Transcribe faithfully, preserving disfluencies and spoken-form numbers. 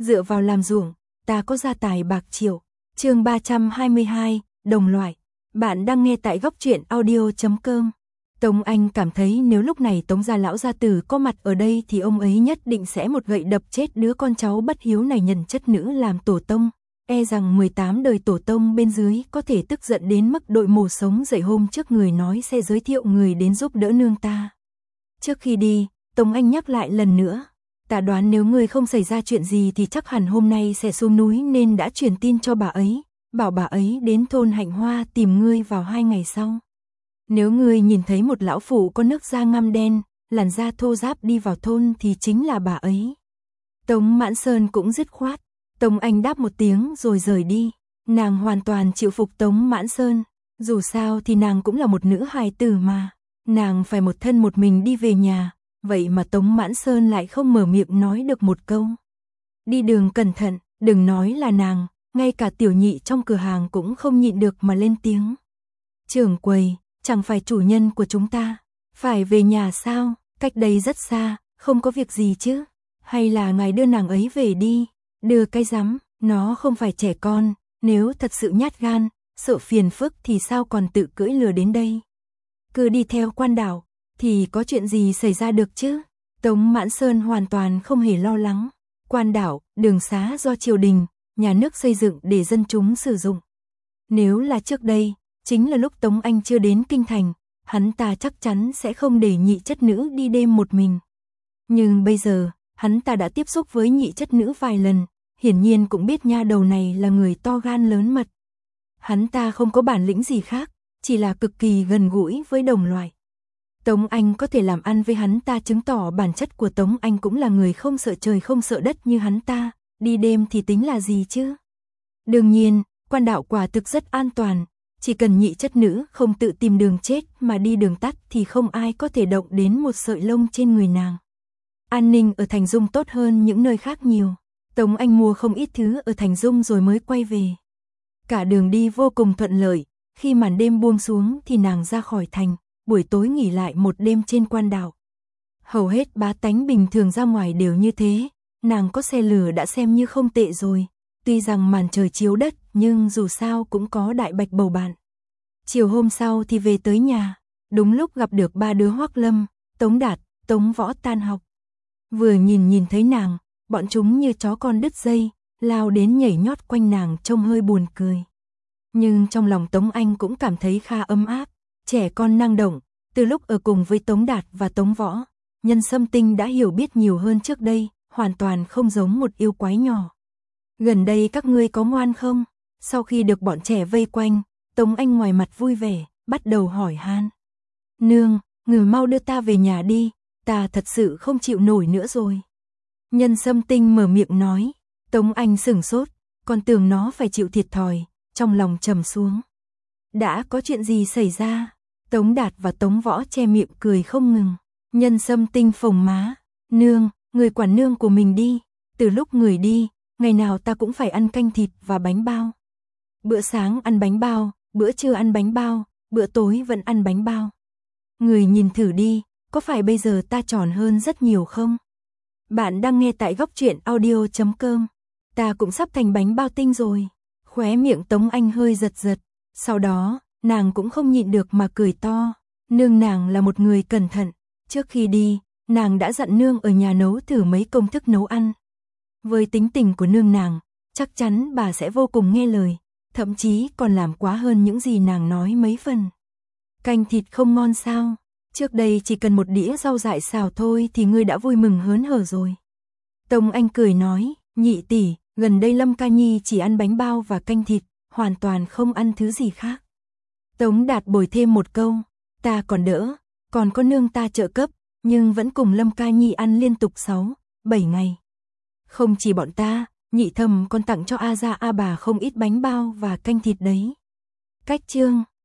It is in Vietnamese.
dựa vào làm ruộng, ta có gia tài bạc triệu. Chương ba trăm hai mươi hai, đồng loại. Bạn đang nghe tại góc truyện audio chấm com. Tống Anh cảm thấy nếu lúc này Tống gia lão gia tử có mặt ở đây thì ông ấy nhất định sẽ một gậy đập chết đứa con cháu bất hiếu này nhận chất nữ làm tổ tông. E rằng mười tám đời tổ tông bên dưới có thể tức giận đến mức đội mổ sống dậy hôm trước người nói sẽ giới thiệu người đến giúp đỡ nương ta. Trước khi đi, Tống Anh nhắc lại lần nữa. Ta đoán nếu ngươi không xảy ra chuyện gì thì chắc hẳn hôm nay sẽ xuống núi nên đã truyền tin cho bà ấy, bảo bà ấy đến thôn Hạnh Hoa tìm ngươi vào hai ngày sau. Nếu ngươi nhìn thấy một lão phụ có nước da ngăm đen, làn da thô ráp đi vào thôn thì chính là bà ấy. Tống Mãn Sơn cũng dứt khoát. Tống Anh đáp một tiếng rồi rời đi. Nàng hoàn toàn chịu phục Tống Mãn Sơn. Dù sao thì nàng cũng là một nữ hài tử mà. Nàng phải một thân một mình đi về nhà. Vậy mà Tống Mãn Sơn lại không mở miệng nói được một câu. Đi đường cẩn thận, đừng nói là nàng, ngay cả tiểu nhị trong cửa hàng cũng không nhịn được mà lên tiếng. Trưởng quầy, chẳng phải chủ nhân của chúng ta, phải về nhà sao, cách đây rất xa, không có việc gì chứ, hay là ngài đưa nàng ấy về đi, đưa cái rắm, nó không phải trẻ con, nếu thật sự nhát gan, sợ phiền phức thì sao còn tự cưỡi lừa đến đây. Cứ đi theo quan đảo, thì có chuyện gì xảy ra được chứ? Tống Mãn Sơn hoàn toàn không hề lo lắng. Quan đảo, đường xá do triều đình, nhà nước xây dựng để dân chúng sử dụng. Nếu là trước đây, chính là lúc Tống Anh chưa đến kinh thành, hắn ta chắc chắn sẽ không để nhị chất nữ đi đêm một mình. Nhưng bây giờ, hắn ta đã tiếp xúc với nhị chất nữ vài lần, hiển nhiên cũng biết nha đầu này là người to gan lớn mật. Hắn ta không có bản lĩnh gì khác, chỉ là cực kỳ gần gũi với đồng loại. Tống Anh có thể làm ăn với hắn ta chứng tỏ bản chất của Tống Anh cũng là người không sợ trời không sợ đất như hắn ta, đi đêm thì tính là gì chứ? Đương nhiên, quan đạo quả thực rất an toàn, chỉ cần nhị chất nữ không tự tìm đường chết mà đi đường tắt thì không ai có thể động đến một sợi lông trên người nàng. An ninh ở Thành Dung tốt hơn những nơi khác nhiều. Tống Anh mua không ít thứ ở Thành Dung rồi mới quay về. Cả đường đi vô cùng thuận lợi, khi màn đêm buông xuống thì nàng ra khỏi thành. Buổi tối nghỉ lại một đêm trên quan đảo. Hầu hết bá tánh bình thường ra ngoài đều như thế, nàng có xe lửa đã xem như không tệ rồi. Tuy rằng màn trời chiếu đất, nhưng dù sao cũng có đại bạch bầu bạn. Chiều hôm sau thì về tới nhà, đúng lúc gặp được ba đứa Hoắc Lâm, Tống Đạt, Tống Võ tan học. Vừa nhìn nhìn thấy nàng, bọn chúng như chó con đứt dây, lao đến nhảy nhót quanh nàng trông hơi buồn cười. Nhưng trong lòng Tống Anh cũng cảm thấy khá ấm áp. Trẻ con năng động, từ lúc ở cùng với Tống Đạt và Tống Võ, Nhân Sâm Tinh đã hiểu biết nhiều hơn trước đây, hoàn toàn không giống một yêu quái nhỏ. Gần đây các ngươi có ngoan không? Sau khi được bọn trẻ vây quanh, Tống Anh ngoài mặt vui vẻ, bắt đầu hỏi han. Nương, người mau đưa ta về nhà đi, ta thật sự không chịu nổi nữa rồi. Nhân Sâm Tinh mở miệng nói, Tống Anh sửng sốt, còn tưởng nó phải chịu thiệt thòi, trong lòng trầm xuống. Đã có chuyện gì xảy ra? Tống Đạt và Tống Võ che miệng cười không ngừng. Nhân Sâm Tinh phồng má. Nương, người quản nương của mình đi. Từ lúc người đi, ngày nào ta cũng phải ăn canh thịt và bánh bao. Bữa sáng ăn bánh bao, bữa trưa ăn bánh bao, bữa tối vẫn ăn bánh bao. Người nhìn thử đi, có phải bây giờ ta tròn hơn rất nhiều không? Bạn đang nghe tại góc truyện audio chấm com. Ta cũng sắp thành bánh bao tinh rồi. Khóe miệng Tống Anh hơi giật giật. Sau đó, nàng cũng không nhịn được mà cười to. Nương nàng là một người cẩn thận. Trước khi đi, nàng đã dặn nương ở nhà nấu thử mấy công thức nấu ăn. Với tính tình của nương nàng, chắc chắn bà sẽ vô cùng nghe lời. Thậm chí còn làm quá hơn những gì nàng nói mấy phần. Canh thịt không ngon sao? Trước đây chỉ cần một đĩa rau dại xào thôi thì ngươi đã vui mừng hớn hở rồi. Tống Anh cười nói, nhị tỷ, gần đây Lâm Ca Nhi chỉ ăn bánh bao và canh thịt, hoàn toàn không ăn thứ gì khác. Tống Đạt bồi thêm một câu, ta còn đỡ, còn có nương ta trợ cấp, nhưng vẫn cùng Lâm Ca Nhi ăn liên tục sáu, bảy ngày. Không chỉ bọn ta, nhị thầm còn tặng cho A Gia A Bà không ít bánh bao và canh thịt đấy. Cách chương